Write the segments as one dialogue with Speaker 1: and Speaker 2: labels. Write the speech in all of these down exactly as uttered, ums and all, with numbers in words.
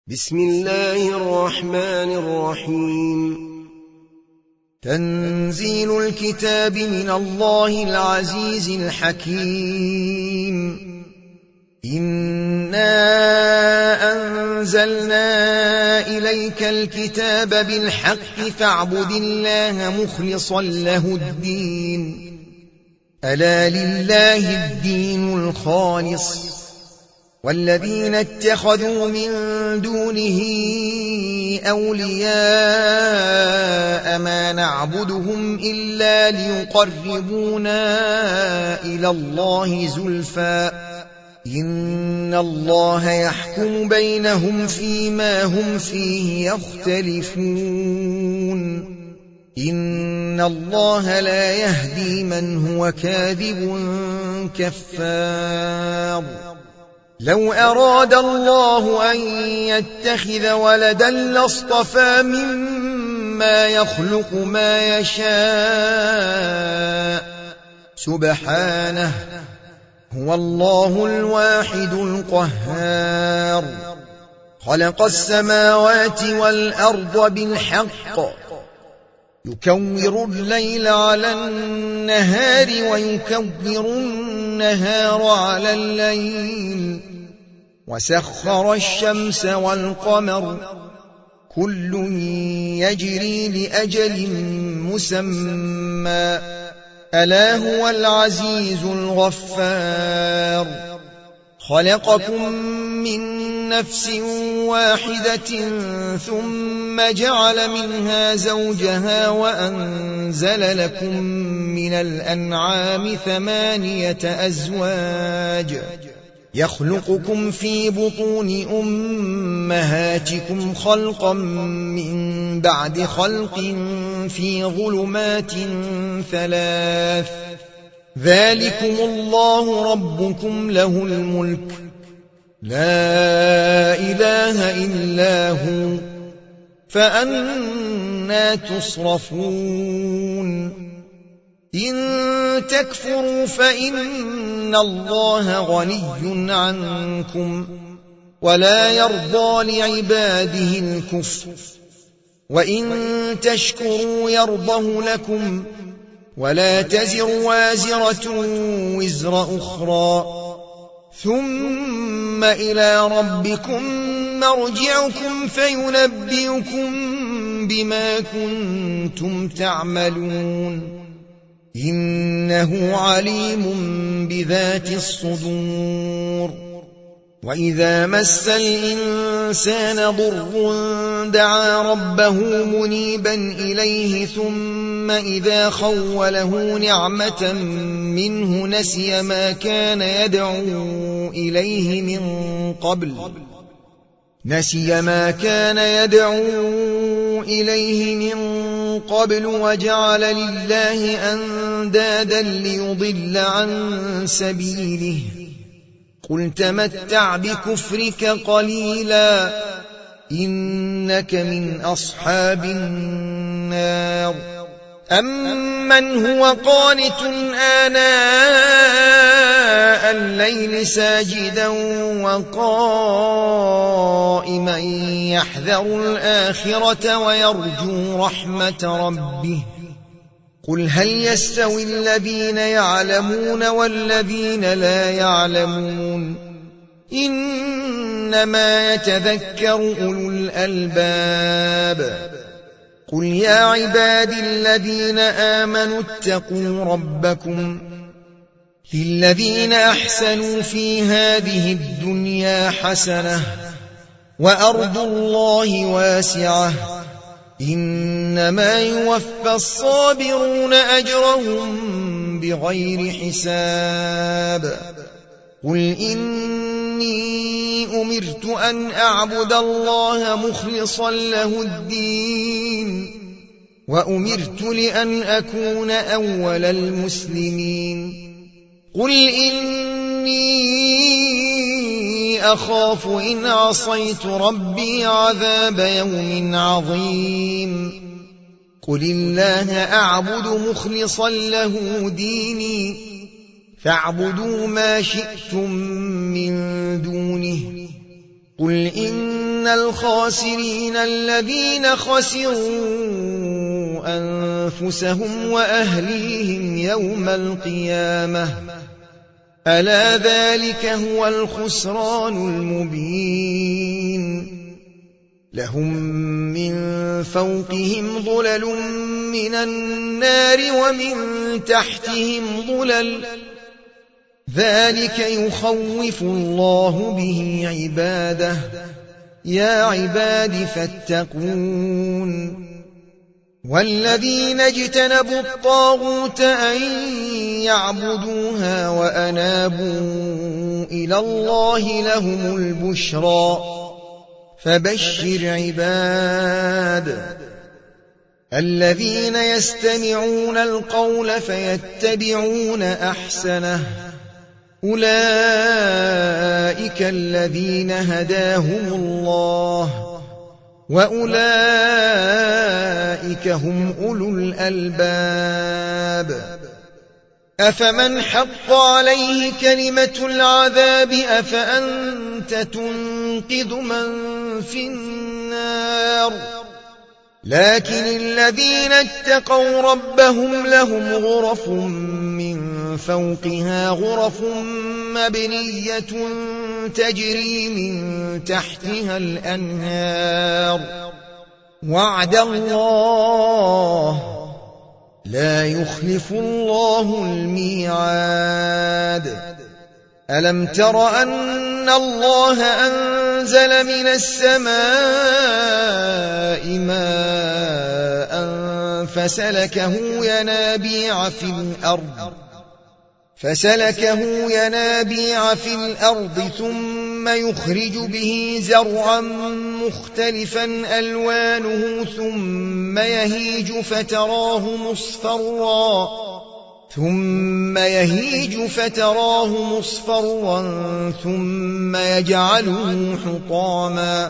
Speaker 1: بسم الله الرحمن الرحيم. تنزيل الكتاب من الله العزيز الحكيم. إنا أنزلنا إليك الكتاب بالحق فاعبد الله مخلصا له الدين ألا لله الدين الخالص والذين اتخذوا من دونه أولياء ما نعبدهم إلا ليقربونا إلى الله زلفى إن الله يحكم بينهم فيما هم فيه يختلفون إن الله لا يهدي من هو كاذب كفار. لو أراد الله أن يتخذ ولدا لاصطفى مما يخلق ما يشاء سبحانه هو الله الواحد القهار. خلق السماوات والأرض بالحق يكور الليل على النهار ويكور النهار على الليل وسخر الشمس والقمر كل يجري لأجل مسمى ألا هو العزيز الغفار. خلقكم من نفس واحدة ثم جعل منها زوجها وأنزل لكم من الأنعام ثمانية أزواج يخلقكم في بطون أمهاتكم خلقا من بعد خلق في ظلمات ثلاث ذلكم الله ربكم له الملك لا إله إلا هو فأنى تصرفون. إن تكفروا فإن الله غني عنكم ولا يرضى لعباده الكفر وإن تشكروا يرضه لكم ولا تزر وازرة وزر أخرى ثم إلى ربكم مرجعكم فينبئكم بما كنتم تعملون إنه عليم بذات الصدور. وإذا مس الإنسان ضر دعا ربه منيبا إليه ثم إذا خوله نعمة منه نسي ما كان يدعو إليه من قبل نسي ما كان يدعو إليه من قبل وجعل لله أندادا ليضل عن سبيله قل تمتع بكفرك قليلا إنك من أصحاب النار. أمن هو قانت آناء الليل ساجدا وقائما يحذر الآخرة ويرجو رحمة ربه قل هل يستوي الذين يعلمون والذين لا يعلمون إنما يتذكر أولو الألباب. قل يا عبادي الذين آمنوا اتقوا ربكم للذين أحسنوا في هذه الدنيا حسنة وأرض الله واسعة إنما يوفى الصابرون أجرهم بغير حساب. قل إني أمرت أن أعبد الله مخلصا له الدين وأمرت لأن أكون أول المسلمين. قل إني أخاف إن عصيت ربي عذاب يوم عظيم. قل الله أعبد مخلصا له ديني فاعبدوا ما شئتم من دونه قل إن إن الخاسرين الذين خسروا أنفسهم وأهليهم يوم القيامة ألا ذلك هو الخسران المبين لهم من فوقهم ظلل من النار ومن تحتهم ظلل ذلك يخوف الله به عباده يا عباد فاتقون والذين اجتنبوا الطاغوت أن يعبدوها وأنابوا إلى الله لهم البشرى فبشر عباد الذين يستمعون القول فيتبعون أحسنه أولئك الذين هداهم الله وأولئك هم أولو الألباب أفمن حق عليه كلمة العذاب أفأنت تنقذ من في النار لكن الذين اتقوا ربهم لهم غرف من فوقها غرف مبنية تجري من تحتها الأنهار وعد الله لا يخلف الله الميعاد ألم تر أن الله أنزل من السماء ماء فسلكه ينابيع في الأرض فسلكه ينابيع في الأرض ثم يخرج به زرعا مختلفا ألوانه ثم يهيج فتراه مصفرا ثم يهيج فتراه مصفرا ثم يجعله حطاما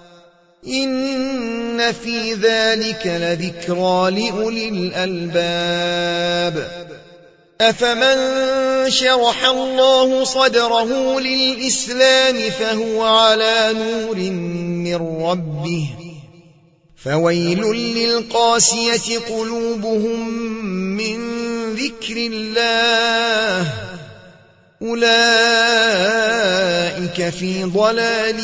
Speaker 1: إن في ذلك لذكرى لأولي الألباب أفمن شرح الله صدره للإسلام فهو على نور من ربه فويل للقاسية قلوبهم من ذكر الله أولئك في ضلال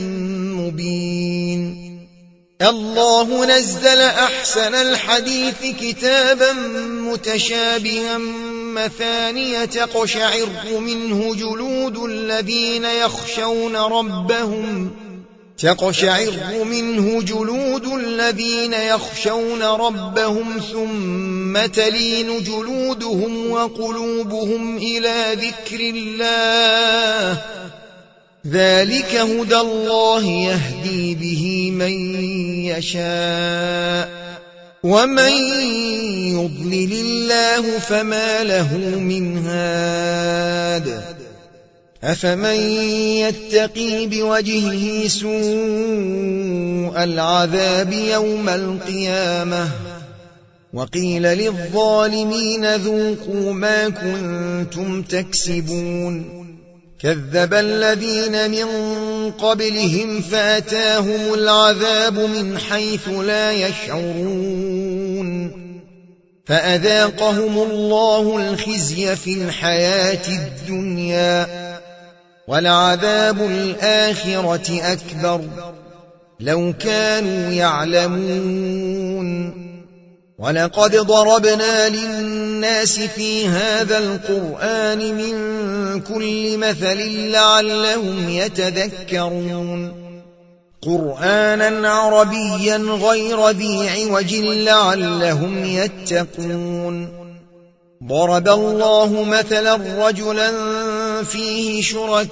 Speaker 1: مبين الله نزل أحسن الحديث كتابا متشابها مثانية تقشعر منه جلود الذين يخشون ربهم تقشعر منه جلود الذين يخشون ربهم ثم تلين جلودهم وقلوبهم إلى ذكر الله ذلك هدى الله يهدي به من يشاء ومن يضلل الله فما له من هاد أفمن يتقي بوجهه سوء العذاب يوم القيامة وقيل للظالمين ذوقوا ما كنتم تكسبون كذب الذين من قبلهم فأتاهم العذاب من حيث لا يشعرون فأذاقهم الله الخزي في الحياة الدنيا ولعذاب الآخرة أكبر لو كانوا يعلمون ولقد ضربنا للناس في هذا القرآن من كل مثل لعلهم يتذكرون قرآنا عربيا غير ذي عوج لعلهم يتقون ضرب الله مثلا رجلا فيه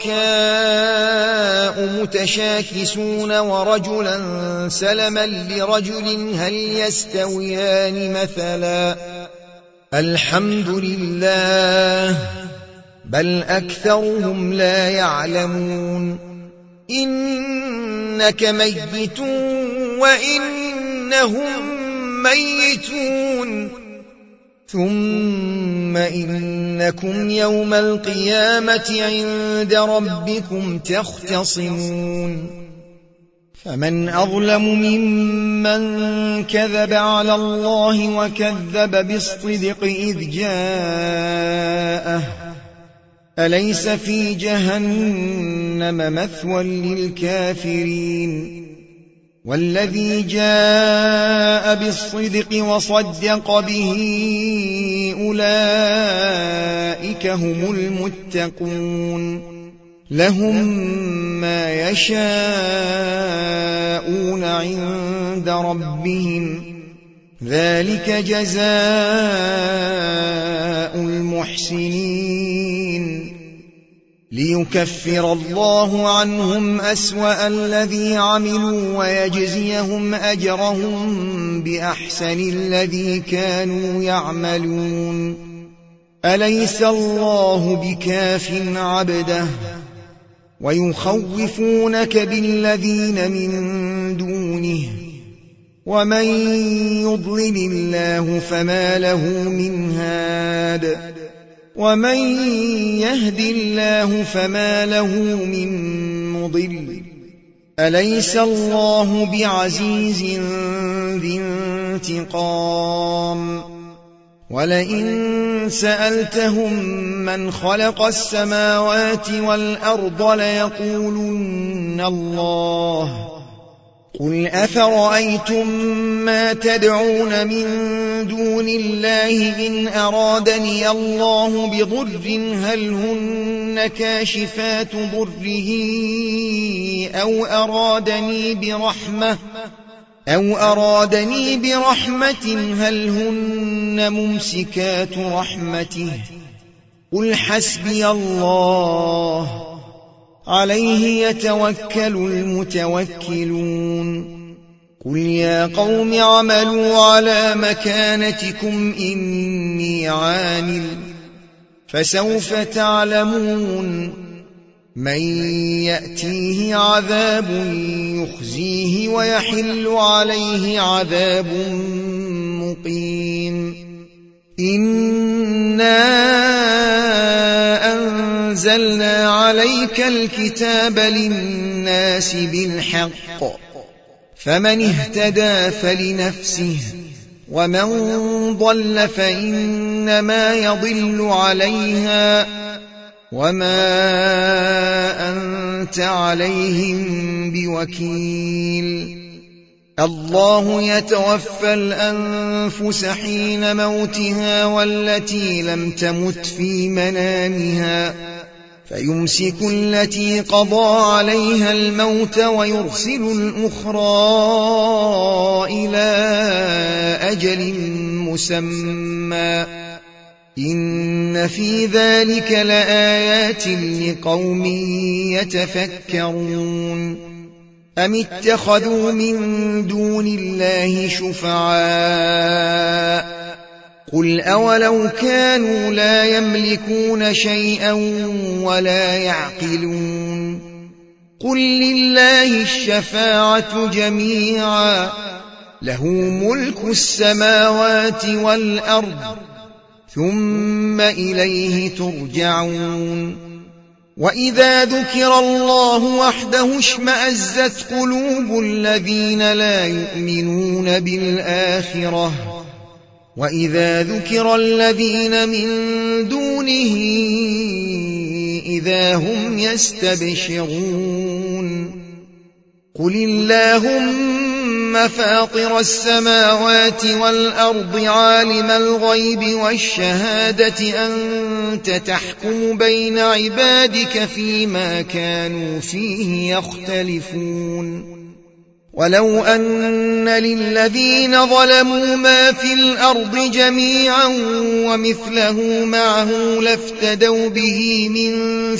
Speaker 1: شركاء متشاكسون ورجلا سلما لرجل هل يستويان مثلا الحمد لله بل أكثرهم لا يعلمون إنك ميت وإنهم ميتون ثم إنكم يوم القيامة عند ربكم تختصمون فمن أظلم ممن كذب على الله وكذب بالصدق إذ جاءه أليس في جهنم مثوى للكافرين والذي جاء بالصدق وصدق به أولئك هم المتقون لهم ما يشاءون عند ربهم ذلك جزاء المحسنين ليكفر الله عنهم أسوأ الذي عملوا ويجزيهم أجرهم بأحسن الذي كانوا يعملون أليس الله بكاف عبده ويخوفونك بالذين من دونه ومن يضلل الله فما له من هاد ومن يهد الله فما له من مضل أليس الله بعزيز ذي انتقام ولئن سألتهم من خلق السماوات والأرض ليقولن الله قل أفرأيتم ما تدعون من دون الله إن أرادني الله بضر هل هن كاشفات ضره أو أرادني برحمة أو أرادني برحمة هل هن ممسكات رحمته قل حسبي الله عليه يتوكل المتوكلون قل يا قوم اعملوا على مكانتكم إني عامل فسوف تعلمون من يأتيه عذاب يخزيه ويحل عليه عذاب مقيم إنا أنزلنا عليك الكتاب للناس بالحق فمن اهتدى فلنفسه ومن ضل فإنما يضل عليها وما أنت عليهم بوكيل الله يتوفى الأنفس حين موتها والتي لم تمت في منامها فيمسك التي قضى عليها الموت ويرسل الأخرى إلى أجل مسمى إن في ذلك لآيات لقوم يتفكرون أم اتخذوا من دون الله شفعاء قل أولو كانوا لا يملكون شيئا ولا يعقلون قل لله الشفاعة جميعا له ملك السماوات والأرض ثم إليه ترجعون وإذا ذكر الله وحده اشمأزت قلوب الذين لا يؤمنون بالآخرة وإذا ذكر الذين من دونه إذا هم يستبشرون قل اللهم فاطر السماوات والأرض عالم الغيب والشهادة أنت تحكم بين عبادك فيما كانوا فيه يختلفون ولو أن للذين ظلموا ما في الأرض جميعا ومثله معه لافتدوا به من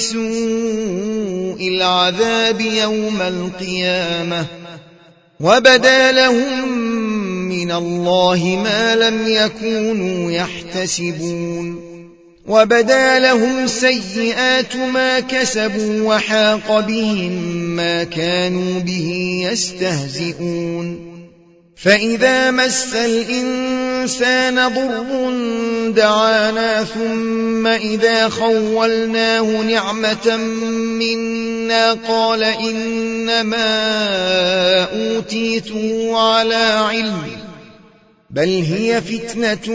Speaker 1: سوء العذاب يوم القيامة وبدا لهم من الله ما لم يكونوا يحتسبون وبدا لهم سيئات ما كسبوا وحاق بهم ما كانوا به يستهزئون فإذا مس الإنسان الإنسان ضر دعانا ثم إذا خولناه نعمة منا قال إنما أوتيته على علم بل هي فتنة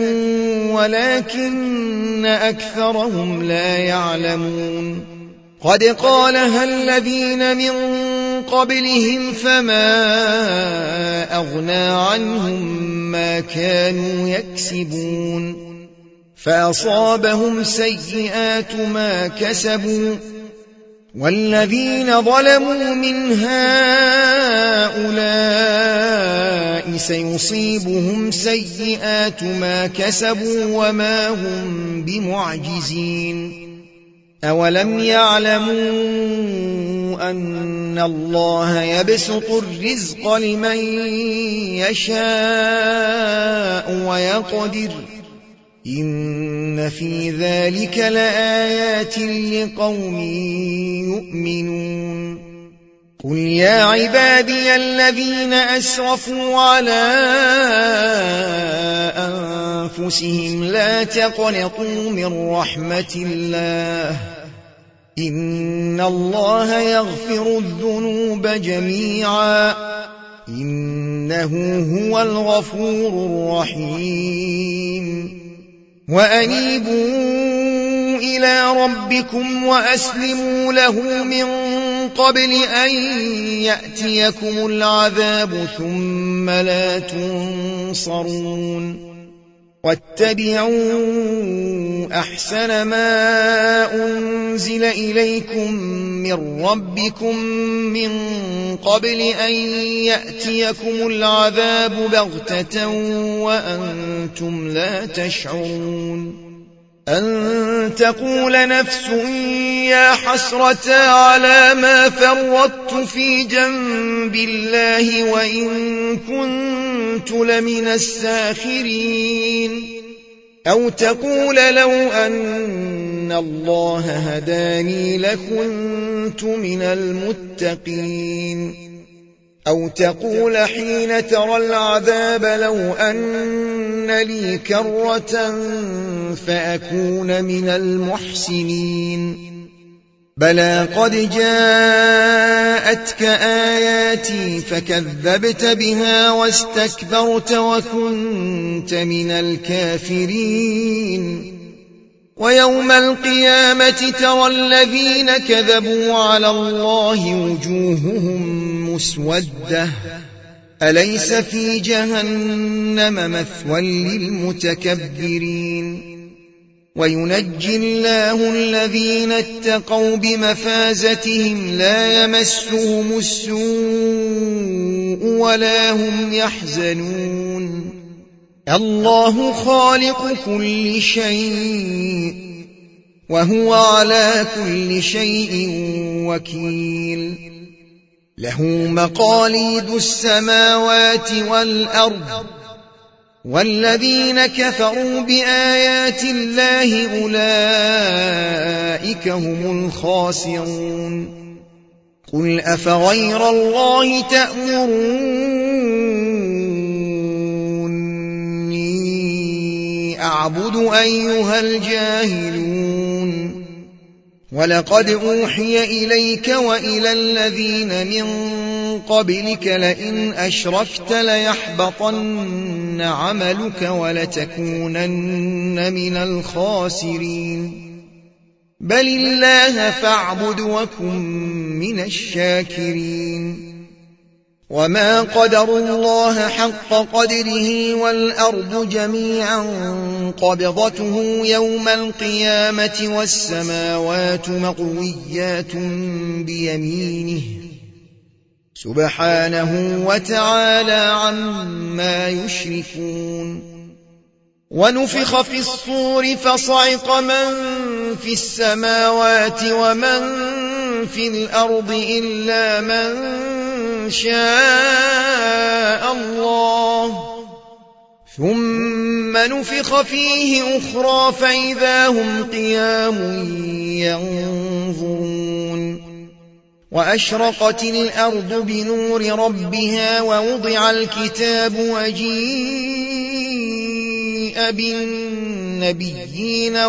Speaker 1: ولكن أكثرهم لا يعلمون قد قالها الذين من قبلهم فما أغنى عنهم ما كانوا يكسبون فأصابهم سيئات ما كسبوا والذين ظلموا من هؤلاء سيصيبهم سيئات ما كسبوا وما هم بمعجزين أولم يعلموا أن الله يبسط الرزق لمن يشاء ويقدر إن في ذلك لآيات لقوم يؤمنون قل يا عبادي الذين أسرفوا على أنفسهم لا تقنطوا من رحمة الله إن الله يغفر الذنوب جميعا إنه هو الغفور الرحيم وأنيبوا إلى ربكم وأسلموا له من قبل أن يأتيكم العذاب ثم لا تنصرون واتبعوا أحسن ما أنزل إليكم من ربكم من قبل أن يأتيكم العذاب بغتة وأنتم لا تشعرون أن تقول نفس يا حسرة على ما فرطت في جنب الله وإن كنت لمن الساخرين أو تقول لو أن الله هداني لكنت من المتقين أو تقول حين ترى العذاب لو أن لي كرة فأكون من المحسنين بلى قد جاءتك آياتي فكذبت بها واستكبرت وكنت من الكافرين ويوم القيامة ترى الذين كذبوا على الله وجوههم مسودة أليس في جهنم مثوى للمتكبرين وينجي الله الذين اتقوا بمفازتهم لا يمسهم السوء ولا هم يحزنون الله خالق كل شيء وهو على كل شيء وكيل له مقاليد السماوات والأرض والذين كفروا بآيات الله أولئك هم الخاسرون قل أفغير الله تأمروني أعبد أيها الجاهلون ولقد أوحي إليك وإلى الذين من قبلك لئن أشركت ليحبطن عملك ولتكونن من الخاسرين بل الله فاعبد وكن من الشاكرين وما قدروا الله حق قدره والأرض جميعا قبضته يوم القيامة والسماوات مطويات بيمينه سبحانه وتعالى عما يشركون ونفخ في الصور فصعق من في السماوات ومن في الأرض إلا من شاء الله ثم نفخ فيه أخرى فإذا هم قيام ينظرون وأشرقت الأرض بنور ربها ووضع الكتاب وجيء وجيء بالنبيين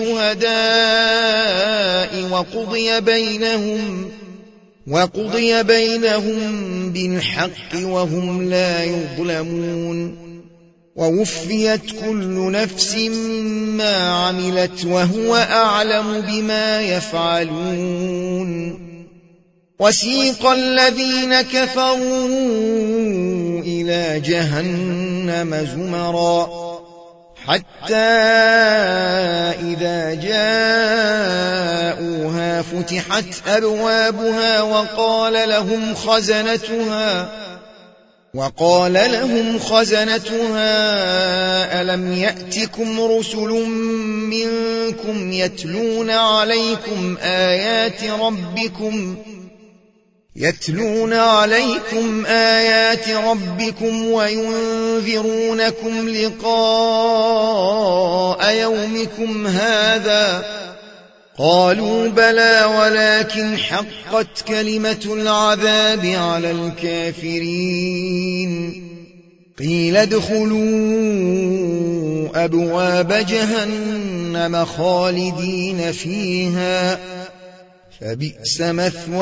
Speaker 1: والشهداء وقضي بينهم وقضي بينهم بالحق وهم لا يظلمون ووفيت كل نفس ما عملت وهو أعلم بما يفعلون وسيق الذين كفروا إلى جهنم زمرا حتى إذا جاءوها فتحت أبوابها وقال لهم خزنتها وقال لهم خزنتها ألم يأتكم رسل منكم يتلون عليكم آيات ربكم يتلون عليكم آيات ربكم وينذرونكم لقاء يومكم هذا قالوا بلى ولكن حقت كلمة العذاب على الكافرين قيل ادخلوا أبواب جهنم خالدين فيها فبئس مثوى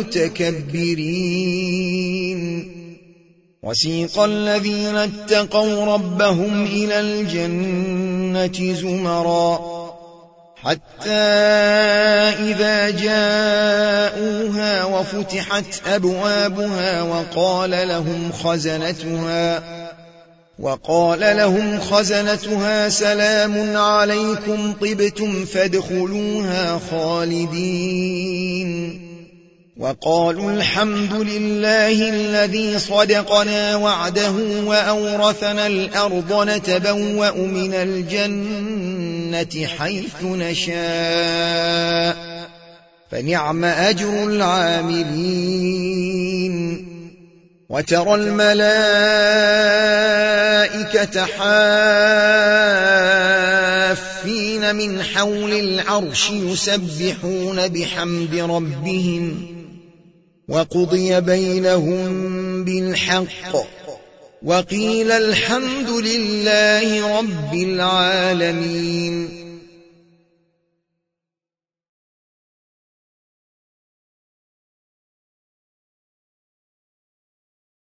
Speaker 1: المتكبرين وسيق الذين اتقوا ربهم إلى الجنة زمرا حتى إذا جاءوها وفتحت أبوابها وقال لهم خزنتها وقال لهم خزنتها سلام عليكم طبتم فادخلوها خالدين وقالوا الحمد لله الذي صدقنا وعده وأورثنا الأرض نتبوأ من الجنة حيث نشاء فنعم أجر العاملين وترى الملائكة حافين من حول العرش يسبحون بحمد ربهم وقضي بينهم بالحق وقيل الحمد لله رب العالمين